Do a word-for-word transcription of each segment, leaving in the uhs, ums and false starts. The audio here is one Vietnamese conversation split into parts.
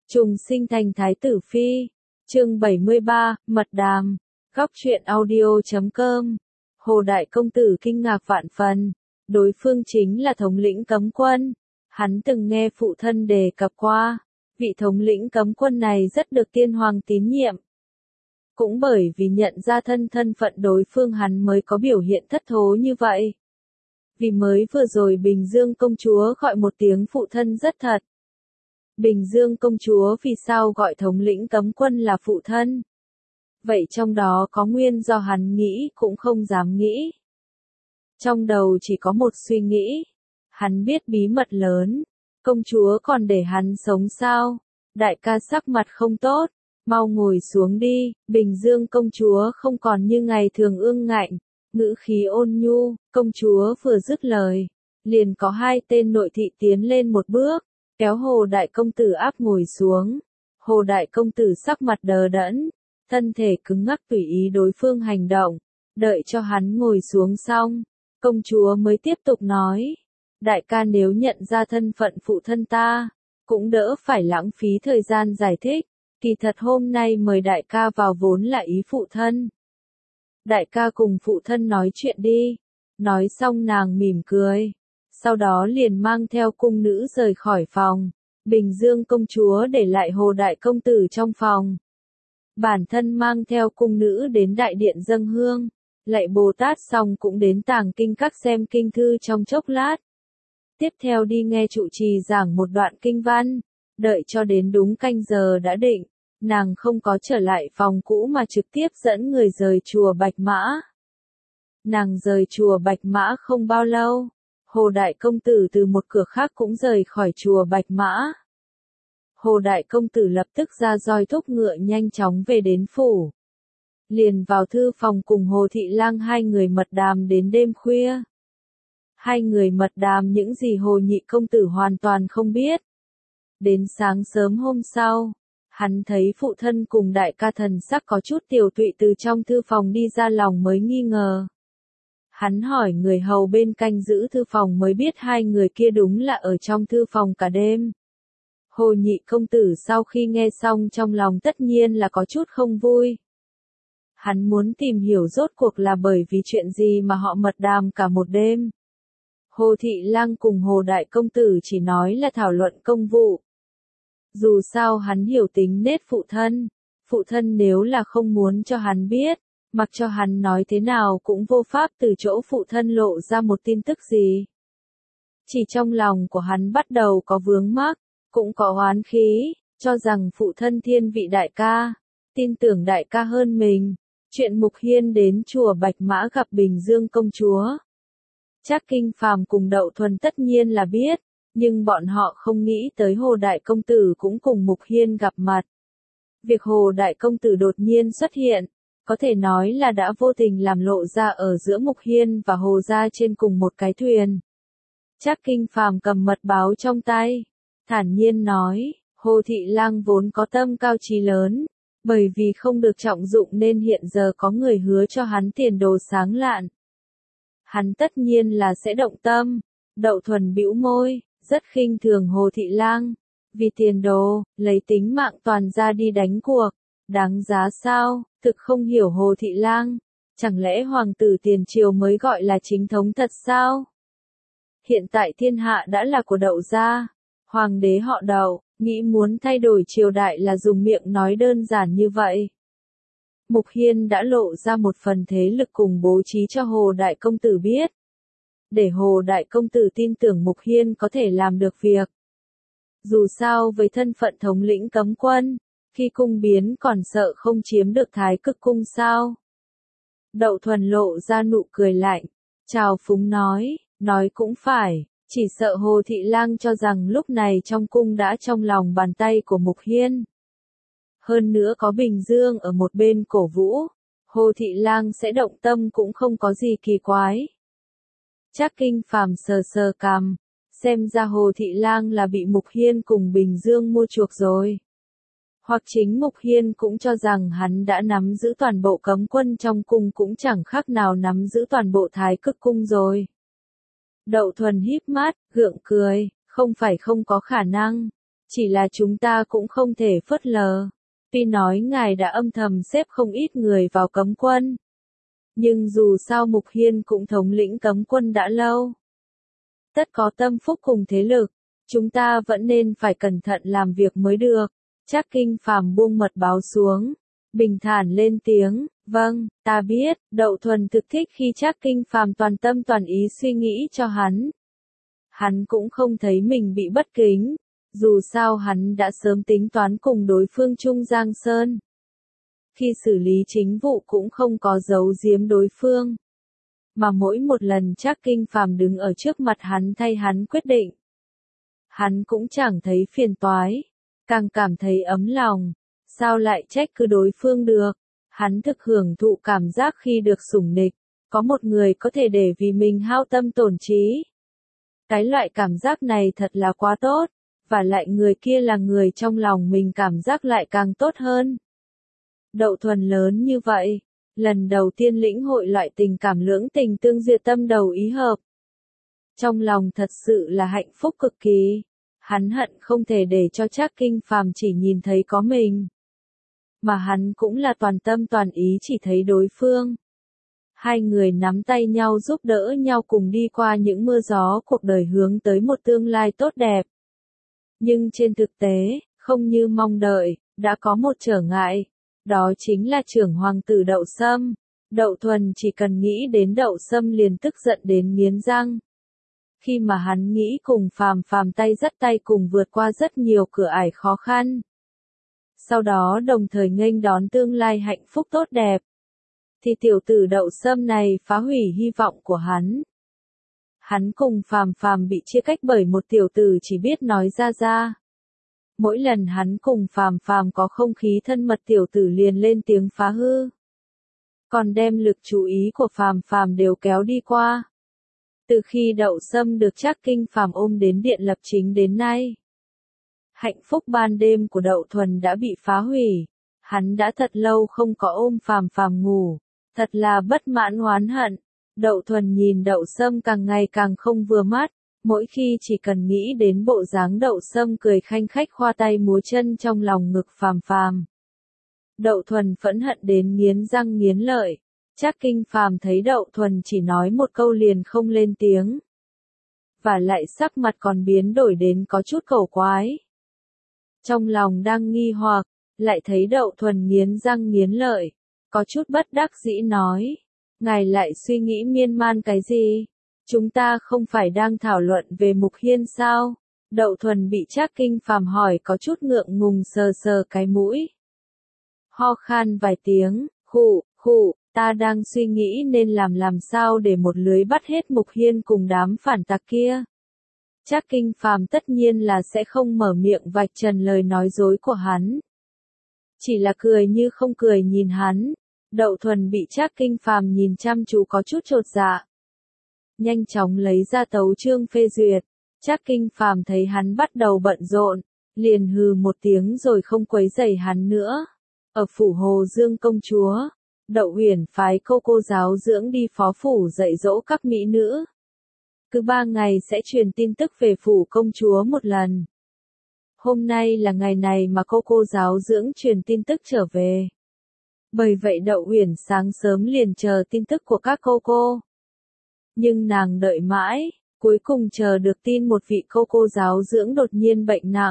Trùng sinh thành thái tử phi. Chương bảy mươi ba, mật đàm. Góc truyện audio chấm com. Hồ đại công tử kinh ngạc vạn phần, đối phương chính là thống lĩnh cấm quân. Hắn từng nghe phụ thân đề cập qua, vị thống lĩnh cấm quân này rất được tiên hoàng tín nhiệm. Cũng bởi vì nhận ra thân thân phận đối phương hắn mới có biểu hiện thất thố như vậy. Vì mới vừa rồi Bình Dương công chúa gọi một tiếng phụ thân rất thật. Bình Dương công chúa vì sao gọi thống lĩnh cấm quân là phụ thân? Vậy trong đó có nguyên do hắn nghĩ cũng không dám nghĩ. Trong đầu chỉ có một suy nghĩ. Hắn biết bí mật lớn. Công chúa còn để hắn sống sao? Đại ca sắc mặt không tốt. Mau ngồi xuống đi. Bình Dương công chúa không còn như ngày thường ương ngạnh. Ngữ khí ôn nhu. Công chúa vừa dứt lời. Liền có hai tên nội thị tiến lên một bước. Kéo Hồ đại công tử áp ngồi xuống. Hồ đại công tử sắc mặt đờ đẫn. Thân thể cứng ngắc tùy ý đối phương hành động. Đợi cho hắn ngồi xuống xong. Công chúa mới tiếp tục nói. Đại ca nếu nhận ra thân phận phụ thân ta. Cũng đỡ phải lãng phí thời gian giải thích. Kỳ thật hôm nay mời đại ca vào vốn là ý phụ thân. Đại ca cùng phụ thân nói chuyện đi. Nói xong nàng mỉm cười. Sau đó liền mang theo cung nữ rời khỏi phòng. Bình Dương công chúa để lại Hồ đại công tử trong phòng. Bản thân mang theo cung nữ đến đại điện dâng hương. Lạy Bồ Tát xong cũng đến tàng kinh các xem kinh thư trong chốc lát. Tiếp theo đi nghe trụ trì giảng một đoạn kinh văn. Đợi cho đến đúng canh giờ đã định. Nàng không có trở lại phòng cũ mà trực tiếp dẫn người rời chùa Bạch Mã. Nàng rời chùa Bạch Mã không bao lâu. Hồ đại công tử từ một cửa khác cũng rời khỏi chùa Bạch Mã. Hồ đại công tử lập tức ra roi thúc ngựa nhanh chóng về đến phủ. Liền vào thư phòng cùng Hồ Thị Lang hai người mật đàm đến đêm khuya. Hai người mật đàm những gì Hồ nhị công tử hoàn toàn không biết. Đến sáng sớm hôm sau, hắn thấy phụ thân cùng đại ca thần sắc có chút tiều tụy từ trong thư phòng đi ra lòng mới nghi ngờ. Hắn hỏi người hầu bên canh giữ thư phòng mới biết hai người kia đúng là ở trong thư phòng cả đêm. Hồ nhị công tử sau khi nghe xong trong lòng tất nhiên là có chút không vui. Hắn muốn tìm hiểu rốt cuộc là bởi vì chuyện gì mà họ mật đàm cả một đêm. Hồ Thị Lang cùng Hồ đại công tử chỉ nói là thảo luận công vụ. Dù sao hắn hiểu tính nết phụ thân. Phụ thân nếu là không muốn cho hắn biết. Mặc cho hắn nói thế nào cũng vô pháp từ chỗ phụ thân lộ ra một tin tức gì. Chỉ trong lòng của hắn bắt đầu có vướng mắc, cũng có oán khí, cho rằng phụ thân thiên vị đại ca, tin tưởng đại ca hơn mình. Chuyện Mục Hiên đến chùa Bạch Mã gặp Bình Dương công chúa. Trác Kinh Phàm cùng Đậu Thuần tất nhiên là biết, nhưng bọn họ không nghĩ tới Hồ đại công tử cũng cùng Mục Hiên gặp mặt. Việc Hồ đại công tử đột nhiên xuất hiện, có thể nói là đã vô tình làm lộ ra ở giữa Mục Hiên và Hồ gia trên cùng một cái thuyền. Trác Kinh Phàm cầm mật báo trong tay, thản nhiên nói, Hồ Thị Lang vốn có tâm cao chí lớn, bởi vì không được trọng dụng nên hiện giờ có người hứa cho hắn tiền đồ sáng lạn. Hắn tất nhiên là sẽ động tâm. Đậu Thuần bĩu môi, rất khinh thường Hồ Thị Lang, vì tiền đồ, lấy tính mạng toàn ra đi đánh cuộc, đáng giá sao? Thực không hiểu Hồ Thị Lang, chẳng lẽ hoàng tử tiền triều mới gọi là chính thống thật sao? Hiện tại thiên hạ đã là của Đậu gia, hoàng đế họ Đậu, nghĩ muốn thay đổi triều đại là dùng miệng nói đơn giản như vậy. Mục Hiên đã lộ ra một phần thế lực cùng bố trí cho Hồ đại công tử biết. Để Hồ đại công tử tin tưởng Mục Hiên có thể làm được việc. Dù sao với thân phận thống lĩnh cấm quân, khi cung biến còn sợ không chiếm được Thái Cực cung sao? Đậu Thuần lộ ra nụ cười lạnh, chào phúng nói, nói cũng phải, chỉ sợ Hồ Thị Lang cho rằng lúc này trong cung đã trong lòng bàn tay của Mục Hiên. Hơn nữa có Bình Dương ở một bên cổ vũ, Hồ Thị Lang sẽ động tâm cũng không có gì kỳ quái. Trác Kinh Phàm sờ sờ cằm, xem ra Hồ Thị Lang là bị Mục Hiên cùng Bình Dương mua chuộc rồi. Hoặc chính Mục Hiên cũng cho rằng hắn đã nắm giữ toàn bộ cấm quân trong cung cũng chẳng khác nào nắm giữ toàn bộ Thái Cực cung rồi. Đậu Thuần híp mắt, gượng cười, không phải không có khả năng. Chỉ là chúng ta cũng không thể phớt lờ. Tuy nói ngài đã âm thầm xếp không ít người vào cấm quân. Nhưng dù sao Mục Hiên cũng thống lĩnh cấm quân đã lâu. Tất có tâm phúc cùng thế lực, chúng ta vẫn nên phải cẩn thận làm việc mới được. Trác Kinh Phàm buông mật báo xuống, bình thản lên tiếng, vâng, ta biết. Đậu Thuần thực thích khi Trác Kinh Phàm toàn tâm toàn ý suy nghĩ cho hắn. Hắn cũng không thấy mình bị bất kính, dù sao hắn đã sớm tính toán cùng đối phương Trung Giang Sơn. Khi xử lý chính vụ cũng không có giấu giếm đối phương. Mà mỗi một lần Trác Kinh Phàm đứng ở trước mặt hắn thay hắn quyết định. Hắn cũng chẳng thấy phiền toái, càng cảm thấy ấm lòng. Sao lại trách cứ đối phương được? Hắn thực hưởng thụ cảm giác khi được sủng nịch. Có một người có thể để vì mình hao tâm tổn trí. Cái loại cảm giác này thật là quá tốt. Và lại người kia là người trong lòng mình cảm giác lại càng tốt hơn. Đậu Thuần lớn như vậy, lần đầu tiên lĩnh hội loại tình cảm lưỡng tình tương duyệt tâm đầu ý hợp. Trong lòng thật sự là hạnh phúc cực kỳ. Hắn hận không thể để cho Trác Kinh Phàm chỉ nhìn thấy có mình. Mà hắn cũng là toàn tâm toàn ý chỉ thấy đối phương. Hai người nắm tay nhau giúp đỡ nhau cùng đi qua những mưa gió cuộc đời hướng tới một tương lai tốt đẹp. Nhưng trên thực tế, không như mong đợi, đã có một trở ngại. Đó chính là trưởng hoàng tử Đậu Sâm. Đậu Thuần chỉ cần nghĩ đến Đậu Sâm liền tức giận đến nghiến răng. Khi mà hắn nghĩ cùng Phàm Phàm tay dắt tay cùng vượt qua rất nhiều cửa ải khó khăn. Sau đó đồng thời nghênh đón tương lai hạnh phúc tốt đẹp. Thì tiểu tử Đậu Sâm này phá hủy hy vọng của hắn. Hắn cùng Phàm Phàm bị chia cách bởi một tiểu tử chỉ biết nói ra ra. Mỗi lần hắn cùng Phàm Phàm có không khí thân mật tiểu tử liền lên tiếng phá hư. Còn đem lực chú ý của Phàm Phàm đều kéo đi qua. Từ khi Đậu Sâm được Trác Kinh Phàm ôm đến điện lập chính đến nay. Hạnh phúc ban đêm của Đậu Thuần đã bị phá hủy. Hắn đã thật lâu không có ôm Phàm Phàm ngủ. Thật là bất mãn oán hận. Đậu Thuần nhìn Đậu Sâm càng ngày càng không vừa mắt. Mỗi khi chỉ cần nghĩ đến bộ dáng Đậu Sâm cười khanh khách khoa tay múa chân trong lòng ngực Phàm Phàm. Đậu Thuần phẫn hận đến nghiến răng nghiến lợi. Trác Kinh Phàm thấy Đậu Thuần chỉ nói một câu liền không lên tiếng. Và lại sắc mặt còn biến đổi đến có chút cổ quái. Trong lòng đang nghi hoặc, lại thấy Đậu Thuần nghiến răng nghiến lợi. Có chút bất đắc dĩ nói. Ngài lại suy nghĩ miên man cái gì? Chúng ta không phải đang thảo luận về Mục Hiên sao? Đậu Thuần bị Trác Kinh Phàm hỏi có chút ngượng ngùng sờ sờ cái mũi. Ho khan vài tiếng, khụ, khụ, ta đang suy nghĩ nên làm làm sao để một lưới bắt hết Mục Hiên cùng đám phản tặc kia. Trác Kinh Phàm tất nhiên là sẽ không mở miệng vạch trần lời nói dối của hắn. Chỉ là cười như không cười nhìn hắn. Đậu Thuần bị Trác Kinh Phàm nhìn chăm chú có chút chột dạ. Nhanh chóng lấy ra tấu chương phê duyệt. Trác Kinh Phàm thấy hắn bắt đầu bận rộn, liền hừ một tiếng rồi không quấy rầy hắn nữa. Ở phủ Hồ Dương công chúa, Đậu Uyển phái cô cô giáo dưỡng đi phó phủ dạy dỗ các mỹ nữ. Cứ ba ngày sẽ truyền tin tức về phủ công chúa một lần. Hôm nay là ngày này mà cô cô giáo dưỡng truyền tin tức trở về. Bởi vậy Đậu Uyển sáng sớm liền chờ tin tức của các cô cô. Nhưng nàng đợi mãi, cuối cùng chờ được tin một vị cô cô giáo dưỡng đột nhiên bệnh nặng.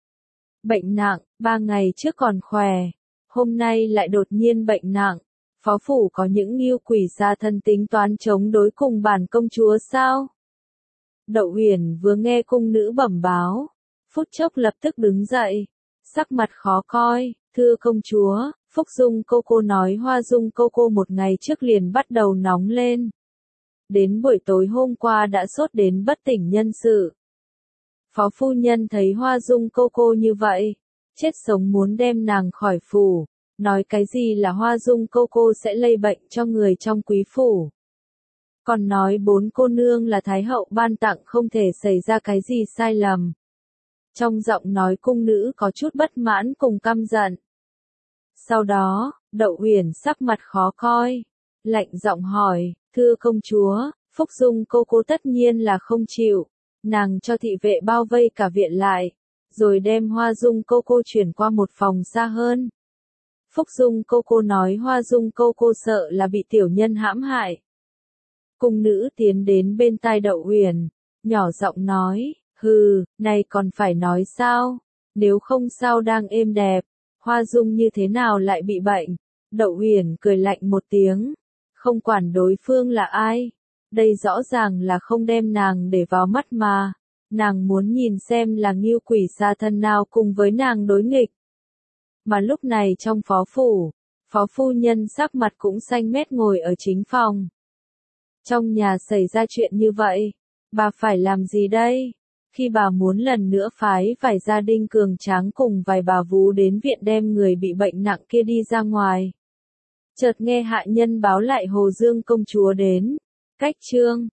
Bệnh nặng, ba ngày trước còn khỏe, hôm nay lại đột nhiên bệnh nặng. Phó phủ có những ngưu quỷ gia thân tính toán chống đối cùng bản công chúa sao? Đậu Uyển vừa nghe cung nữ bẩm báo, phút chốc lập tức đứng dậy, sắc mặt khó coi, thưa công chúa. Phúc Dung cô cô nói Hoa Dung cô cô một ngày trước liền bắt đầu nóng lên. Đến buổi tối hôm qua đã sốt đến bất tỉnh nhân sự. Phó phu nhân thấy Hoa Dung cô cô như vậy, chết sống muốn đem nàng khỏi phủ, nói cái gì là Hoa Dung cô cô sẽ lây bệnh cho người trong quý phủ. Còn nói bốn cô nương là Thái hậu ban tặng không thể xảy ra cái gì sai lầm. Trong giọng nói cung nữ có chút bất mãn cùng căm giận. Sau đó, Đậu Uyển sắc mặt khó coi, lạnh giọng hỏi, thưa công chúa, Phúc Dung cô cô tất nhiên là không chịu, nàng cho thị vệ bao vây cả viện lại, rồi đem Hoa Dung cô cô chuyển qua một phòng xa hơn. Phúc Dung cô cô nói Hoa Dung cô cô sợ là bị tiểu nhân hãm hại. Cung nữ tiến đến bên tai Đậu Uyển, nhỏ giọng nói, hừ, này còn phải nói sao, nếu không sao đang êm đẹp, Hoa Dung như thế nào lại bị bệnh. Đậu Uyển cười lạnh một tiếng, không quản đối phương là ai, đây rõ ràng là không đem nàng để vào mắt mà, nàng muốn nhìn xem là Ngưu Quỷ xa thân nào cùng với nàng đối nghịch. Mà lúc này trong phó phủ, phó phu nhân sắc mặt cũng xanh mét ngồi ở chính phòng. Trong nhà xảy ra chuyện như vậy, bà phải làm gì đây? Khi bà muốn lần nữa phái vài gia đình cường tráng cùng vài bà vú đến viện đem người bị bệnh nặng kia đi ra ngoài. Chợt nghe hạ nhân báo lại Hồ Dương công chúa đến. Cách chương